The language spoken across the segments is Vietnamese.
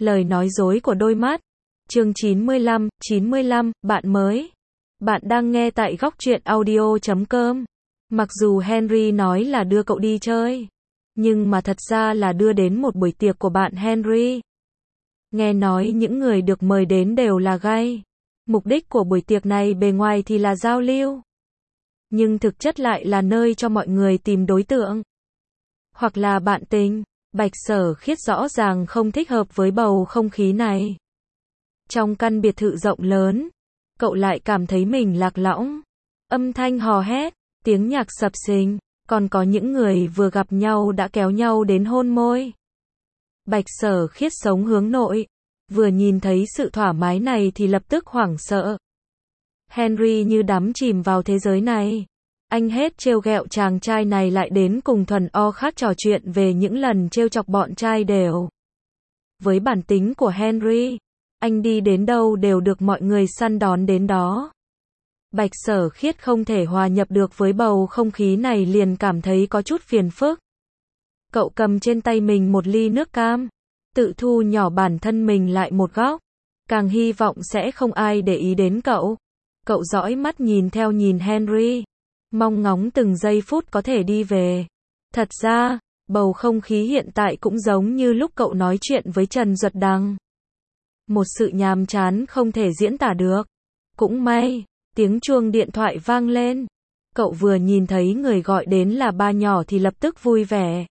Lời nói dối của đôi mắt. Chương 95, bạn mới. Bạn đang nghe tại Góc Truyện Audio.com. Mặc dù Henry nói là đưa cậu đi chơi, nhưng mà thật ra là đưa đến một buổi tiệc của bạn Henry. Nghe nói những người được mời đến đều là gay. Mục đích của buổi tiệc này bề ngoài thì là giao lưu, nhưng thực chất lại là nơi cho mọi người tìm đối tượng, hoặc là bạn tình. Bạch Sở Khiết rõ ràng không thích hợp với bầu không khí này. Trong căn biệt thự rộng lớn, cậu lại cảm thấy mình lạc lõng. Âm thanh hò hét, tiếng nhạc sập sình, còn có những người vừa gặp nhau đã kéo nhau đến hôn môi. Bạch Sở Khiết sống hướng nội, vừa nhìn thấy sự thoải mái này thì lập tức hoảng sợ. Henry như đắm chìm vào thế giới này. Anh hết trêu ghẹo chàng trai này lại đến cùng Thuần O Khát trò chuyện về những lần trêu chọc bọn trai đều. Với bản tính của Henry, anh đi đến đâu đều được mọi người săn đón đến đó. Bạch Sở Khiết không thể hòa nhập được với bầu không khí này, liền cảm thấy có chút phiền phức. Cậu cầm trên tay mình một ly nước cam, tự thu nhỏ bản thân mình lại một góc, càng hy vọng sẽ không ai để ý đến cậu. Cậu dõi mắt nhìn Henry, mong ngóng từng giây phút có thể đi về. Thật ra, bầu không khí hiện tại cũng giống như lúc cậu nói chuyện với Trần Duật Đằng. Một sự nhàm chán không thể diễn tả được. Cũng may, tiếng chuông điện thoại vang lên. Cậu vừa nhìn thấy người gọi đến là ba nhỏ thì lập tức vui vẻ.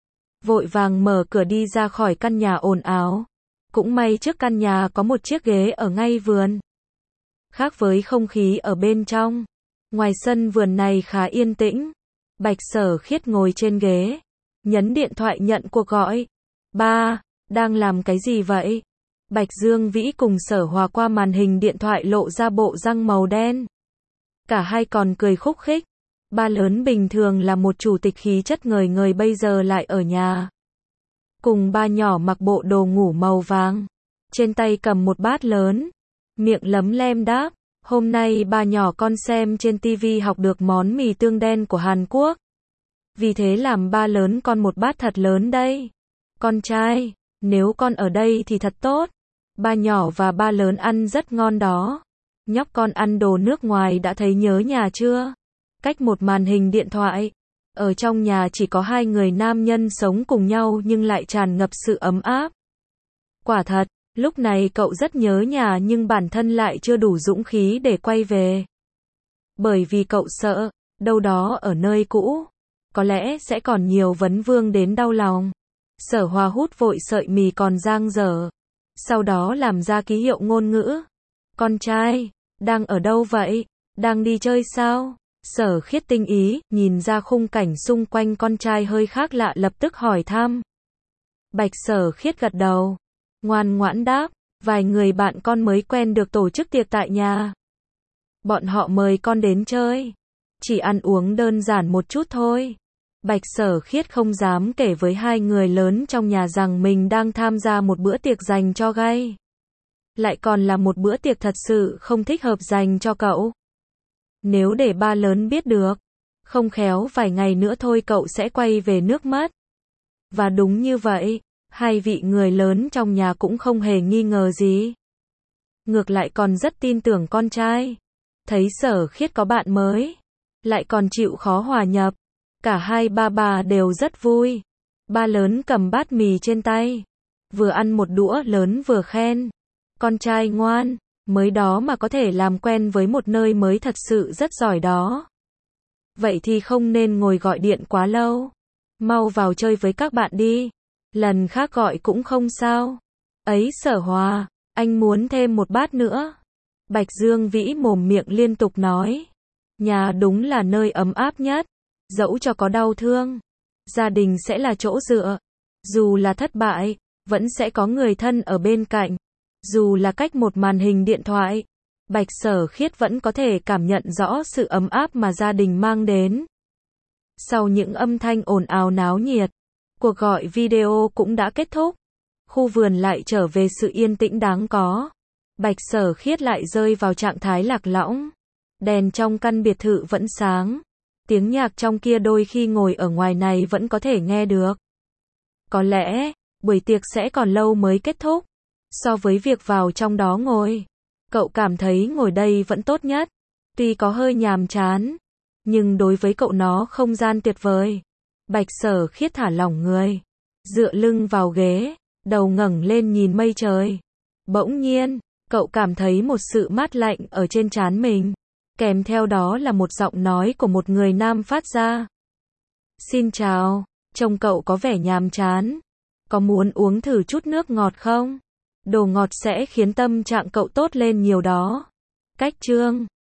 Vội vàng mở cửa đi ra khỏi căn nhà ồn ào. Cũng may trước căn nhà có một chiếc ghế ở ngay vườn. Khác với không khí ở bên trong, ngoài sân vườn này khá yên tĩnh. Bạch Sở Khiết ngồi trên ghế, nhấn điện thoại nhận cuộc gọi. Ba, đang làm cái gì vậy? Bạch Dương Vĩ cùng Sở Hòa qua màn hình điện thoại lộ ra bộ răng màu đen. Cả hai còn cười khúc khích. Ba lớn bình thường là một chủ tịch khí chất ngời ngời bây giờ lại ở nhà. Cùng ba nhỏ mặc bộ đồ ngủ màu vàng. Trên tay cầm một bát lớn. Miệng lấm lem đáp. Hôm nay ba nhỏ con xem trên TV học được món mì tương đen của Hàn Quốc. Vì thế làm ba lớn con một bát thật lớn đây. Con trai, nếu con ở đây thì thật tốt. Ba nhỏ và ba lớn ăn rất ngon đó. Nhóc con ăn đồ nước ngoài đã thấy nhớ nhà chưa? Cách một màn hình điện thoại, ở trong nhà chỉ có hai người nam nhân sống cùng nhau nhưng lại tràn ngập sự ấm áp. Quả thật, lúc này cậu rất nhớ nhà nhưng bản thân lại chưa đủ dũng khí để quay về. Bởi vì cậu sợ, đâu đó ở nơi cũ, có lẽ sẽ còn nhiều vấn vương đến đau lòng. Sở Hòa hút vội sợi mì còn dang dở. Sau đó làm ra ký hiệu ngôn ngữ. Con trai, đang ở đâu vậy? Đang đi chơi sao? Sở Khiết tinh ý, nhìn ra khung cảnh xung quanh con trai hơi khác lạ lập tức hỏi thăm. Bạch Sở Khiết gật đầu, ngoan ngoãn đáp, vài người bạn con mới quen được tổ chức tiệc tại nhà. Bọn họ mời con đến chơi, chỉ ăn uống đơn giản một chút thôi. Bạch Sở Khiết không dám kể với hai người lớn trong nhà rằng mình đang tham gia một bữa tiệc dành cho gay. Lại còn là một bữa tiệc thật sự không thích hợp dành cho cậu. Nếu để ba lớn biết được, không khéo vài ngày nữa thôi cậu sẽ quay về nước mất. Và đúng như vậy, hai vị người lớn trong nhà cũng không hề nghi ngờ gì. Ngược lại còn rất tin tưởng con trai. Thấy Sở Khiết có bạn mới, lại còn chịu khó hòa nhập. Cả hai ba bà đều rất vui. Ba lớn cầm bát mì trên tay, vừa ăn một đũa lớn vừa khen. Con trai ngoan, mới đó mà có thể làm quen với một nơi mới thật sự rất giỏi đó. Vậy thì không nên ngồi gọi điện quá lâu. Mau vào chơi với các bạn đi. Lần khác gọi cũng không sao. Ấy Sở Hòa, anh muốn thêm một bát nữa. Bạch Dương Vĩ mồm miệng liên tục nói. Nhà đúng là nơi ấm áp nhất. Dẫu cho có đau thương, gia đình sẽ là chỗ dựa. Dù là thất bại, vẫn sẽ có người thân ở bên cạnh. Dù là cách một màn hình điện thoại, Bạch Sở Khiết vẫn có thể cảm nhận rõ sự ấm áp mà gia đình mang đến. Sau những âm thanh ồn ào náo nhiệt, cuộc gọi video cũng đã kết thúc. Khu vườn lại trở về sự yên tĩnh đáng có. Bạch Sở Khiết lại rơi vào trạng thái lạc lõng. Đèn trong căn biệt thự vẫn sáng. Tiếng nhạc trong kia đôi khi ngồi ở ngoài này vẫn có thể nghe được. Có lẽ, buổi tiệc sẽ còn lâu mới kết thúc. So với việc vào trong đó ngồi, cậu cảm thấy ngồi đây vẫn tốt nhất. Tuy có hơi nhàm chán, nhưng đối với cậu nó không gian tuyệt vời. Bạch Sở Khiết thả lỏng người, dựa lưng vào ghế, đầu ngẩng lên nhìn mây trời. Bỗng nhiên, cậu cảm thấy một sự mát lạnh ở trên trán mình, kèm theo đó là một giọng nói của một người nam phát ra. Xin chào, trông cậu có vẻ nhàm chán. Có muốn uống thử chút nước ngọt không? Đồ ngọt sẽ khiến tâm trạng cậu tốt lên nhiều đó. Cách chương